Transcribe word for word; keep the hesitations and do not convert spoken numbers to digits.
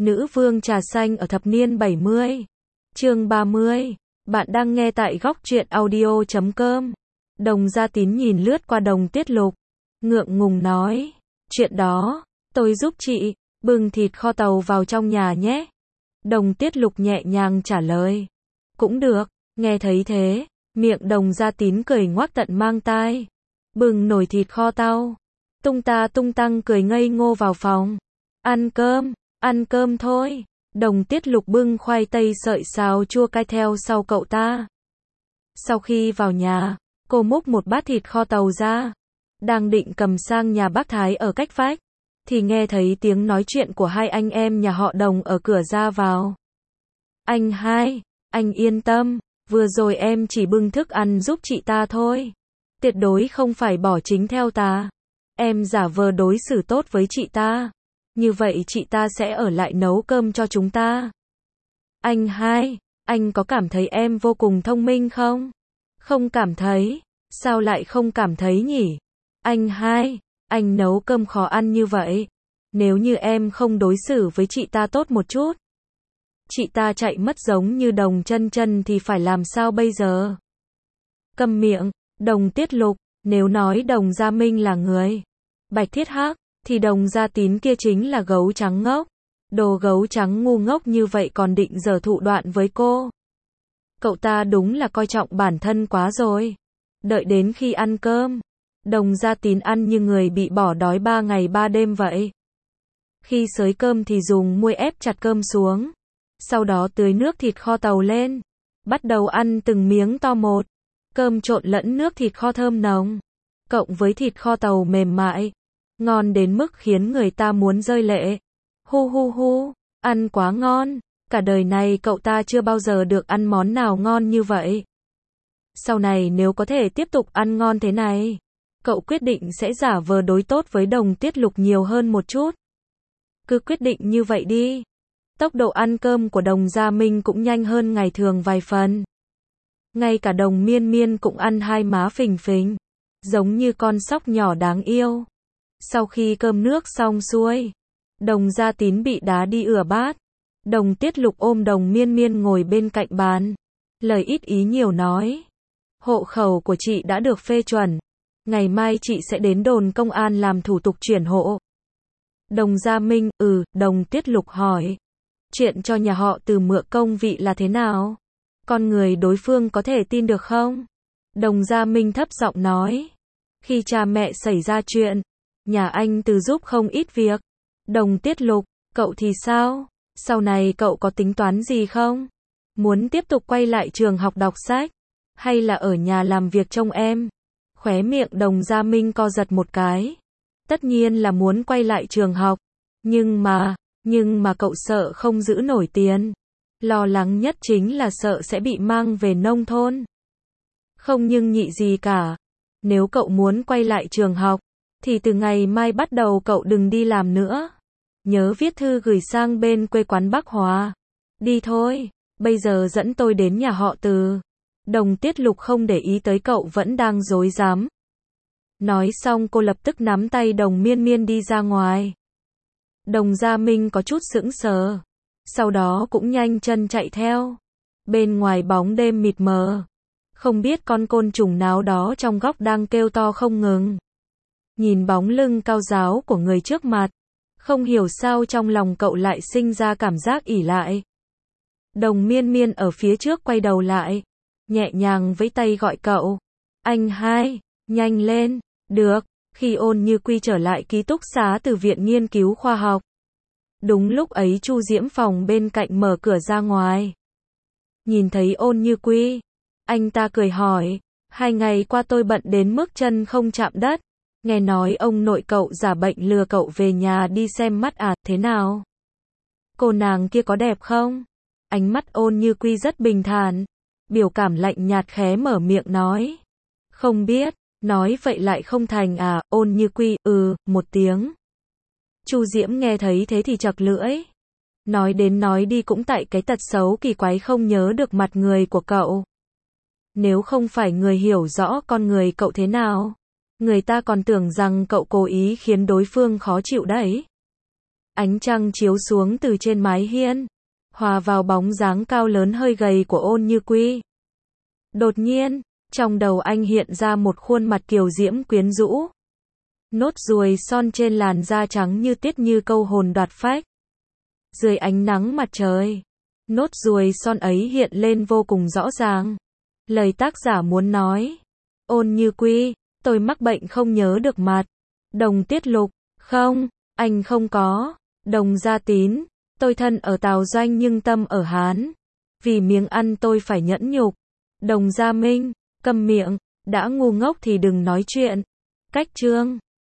Nữ vương trà xanh ở thập niên bảy mươi. Chương ba mươi. Bạn đang nghe tại góc truyện audio chấm com. Đồng Gia Tín nhìn lướt qua Đồng Tiết Lục, ngượng ngùng nói, chuyện đó, tôi giúp chị, bưng thịt kho tàu vào trong nhà nhé. Đồng Tiết Lục nhẹ nhàng trả lời, cũng được. Nghe thấy thế, miệng Đồng Gia Tín cười ngoác tận mang tai, bưng nồi thịt kho tàu, tung ta tung tăng cười ngây ngô vào phòng. Ăn cơm, ăn cơm thôi. Đồng Tiết Lục bưng khoai tây sợi xào chua cay theo sau cậu ta. Sau khi vào nhà, cô múc một bát thịt kho tàu ra, đang định cầm sang nhà bác Thái ở cách vách, thì nghe thấy tiếng nói chuyện của hai anh em nhà họ Đồng ở cửa ra vào. Anh hai, anh yên tâm, vừa rồi em chỉ bưng thức ăn giúp chị ta thôi, tuyệt đối không phải bỏ chính theo ta. Em giả vờ đối xử tốt với chị ta, như vậy chị ta sẽ ở lại nấu cơm cho chúng ta. Anh hai, anh có cảm thấy em vô cùng thông minh không? Không cảm thấy. Sao lại không cảm thấy nhỉ? Anh hai, anh nấu cơm khó ăn như vậy. Nếu như em không đối xử với chị ta tốt một chút, chị ta chạy mất giống như Đồng Chân Chân thì phải làm sao bây giờ? Câm miệng, Đồng Tiết Lục, nếu nói Đồng Gia Minh là người bạch thiết hắc, thì Đồng Gia Tín kia chính là gấu trắng ngốc. Đồ gấu trắng ngu ngốc như vậy còn định giở thủ đoạn với cô. Cậu ta đúng là coi trọng bản thân quá rồi. Đợi đến khi ăn cơm, Đồng Gia Tín ăn như người bị bỏ đói ba ngày ba đêm vậy. Khi xới cơm thì dùng muôi ép chặt cơm xuống, sau đó tưới nước thịt kho tàu lên, bắt đầu ăn từng miếng to một. Cơm trộn lẫn nước thịt kho thơm nồng, cộng với thịt kho tàu mềm mại, ngon đến mức khiến người ta muốn rơi lệ. Hu hu hu, ăn quá ngon, cả đời này cậu ta chưa bao giờ được ăn món nào ngon như vậy. Sau này nếu có thể tiếp tục ăn ngon thế này, cậu quyết định sẽ giả vờ đối tốt với Đồng Tiết Lục nhiều hơn một chút. Cứ quyết định như vậy đi. Tốc độ ăn cơm của Đồng Gia Minh cũng nhanh hơn ngày thường vài phần. Ngay cả Đồng Miên Miên cũng ăn hai má phình phình, giống như con sóc nhỏ đáng yêu. Sau khi cơm nước xong xuôi, Đồng Gia Tín bị đá đi rửa bát. Đồng Tiết Lục ôm Đồng Miên Miên ngồi bên cạnh bàn, lời ít ý nhiều nói, hộ khẩu của chị đã được phê chuẩn, ngày mai chị sẽ đến đồn công an làm thủ tục chuyển hộ. Đồng Gia Minh, ừ, Đồng Tiết Lục hỏi, chuyện cho nhà họ Từ mượn công vị là thế nào? Con người đối phương có thể tin được không? Đồng Gia Minh thấp giọng nói, khi cha mẹ xảy ra chuyện, nhà anh Từ giúp không ít việc. Đồng Tiết Lục, cậu thì sao? Sau này cậu có tính toán gì không? Muốn tiếp tục quay lại trường học đọc sách, hay là ở nhà làm việc trông em? Khóe miệng Đồng Gia Minh co giật một cái. Tất nhiên là muốn quay lại trường học, nhưng mà, nhưng mà cậu sợ không giữ nổi tiền. Lo lắng nhất chính là sợ sẽ bị mang về nông thôn. Không nhưng nhị gì cả. Nếu cậu muốn quay lại trường học, thì từ ngày mai bắt đầu cậu đừng đi làm nữa. Nhớ viết thư gửi sang bên quê quán Bắc Hòa. Đi thôi, bây giờ dẫn tôi đến nhà họ Từ. Đồng Tiết Lục không để ý tới cậu vẫn đang rối rắm. Nói xong cô lập tức nắm tay Đồng Miên Miên đi ra ngoài. Đồng Gia Minh có chút sững sờ, sau đó cũng nhanh chân chạy theo. Bên ngoài bóng đêm mịt mờ, không biết con côn trùng nào đó trong góc đang kêu to không ngừng. Nhìn bóng lưng cao ráo của người trước mặt, không hiểu sao trong lòng cậu lại sinh ra cảm giác ỷ lại. Đồng Miên Miên ở phía trước quay đầu lại, nhẹ nhàng vẫy tay gọi cậu. Anh hai, nhanh lên. Được. Khi Ôn Như Quy trở lại ký túc xá từ viện nghiên cứu khoa học, đúng lúc ấy Chu Diễm phòng bên cạnh mở cửa ra ngoài. Nhìn thấy Ôn Như Quy, anh ta cười hỏi, hai ngày qua tôi bận đến mức chân không chạm đất. Nghe nói ông nội cậu giả bệnh lừa cậu về nhà đi xem mắt à, thế nào? Cô nàng kia có đẹp không? Ánh mắt Ôn Như Quy rất bình thản, biểu cảm lạnh nhạt khẽ mở miệng nói. Không biết, nói vậy lại không thành à? Ôn Như Quy, ừ, một tiếng. Chu Diễm nghe thấy thế thì chật lưỡi. Nói đến nói đi cũng tại cái tật xấu kỳ quái không nhớ được mặt người của cậu. Nếu không phải người hiểu rõ con người cậu thế nào, người ta còn tưởng rằng cậu cố ý khiến đối phương khó chịu đấy. Ánh trăng chiếu xuống từ trên mái hiên, hòa vào bóng dáng cao lớn hơi gầy của Ôn Như Quy. Đột nhiên, trong đầu anh hiện ra một khuôn mặt kiều diễm quyến rũ. Nốt ruồi son trên làn da trắng như tiết như câu hồn đoạt phách. Dưới ánh nắng mặt trời, nốt ruồi son ấy hiện lên vô cùng rõ ràng. Lời tác giả muốn nói. Ôn Như Quy, tôi mắc bệnh không nhớ được mặt. Đồng Tiết Lục, không, anh không có. Đồng Gia Tín, tôi thân ở Tào Doanh nhưng tâm ở Hán. Vì miếng ăn tôi phải nhẫn nhục. Đồng Gia Minh, câm miệng, đã ngu ngốc thì đừng nói chuyện. Cách chương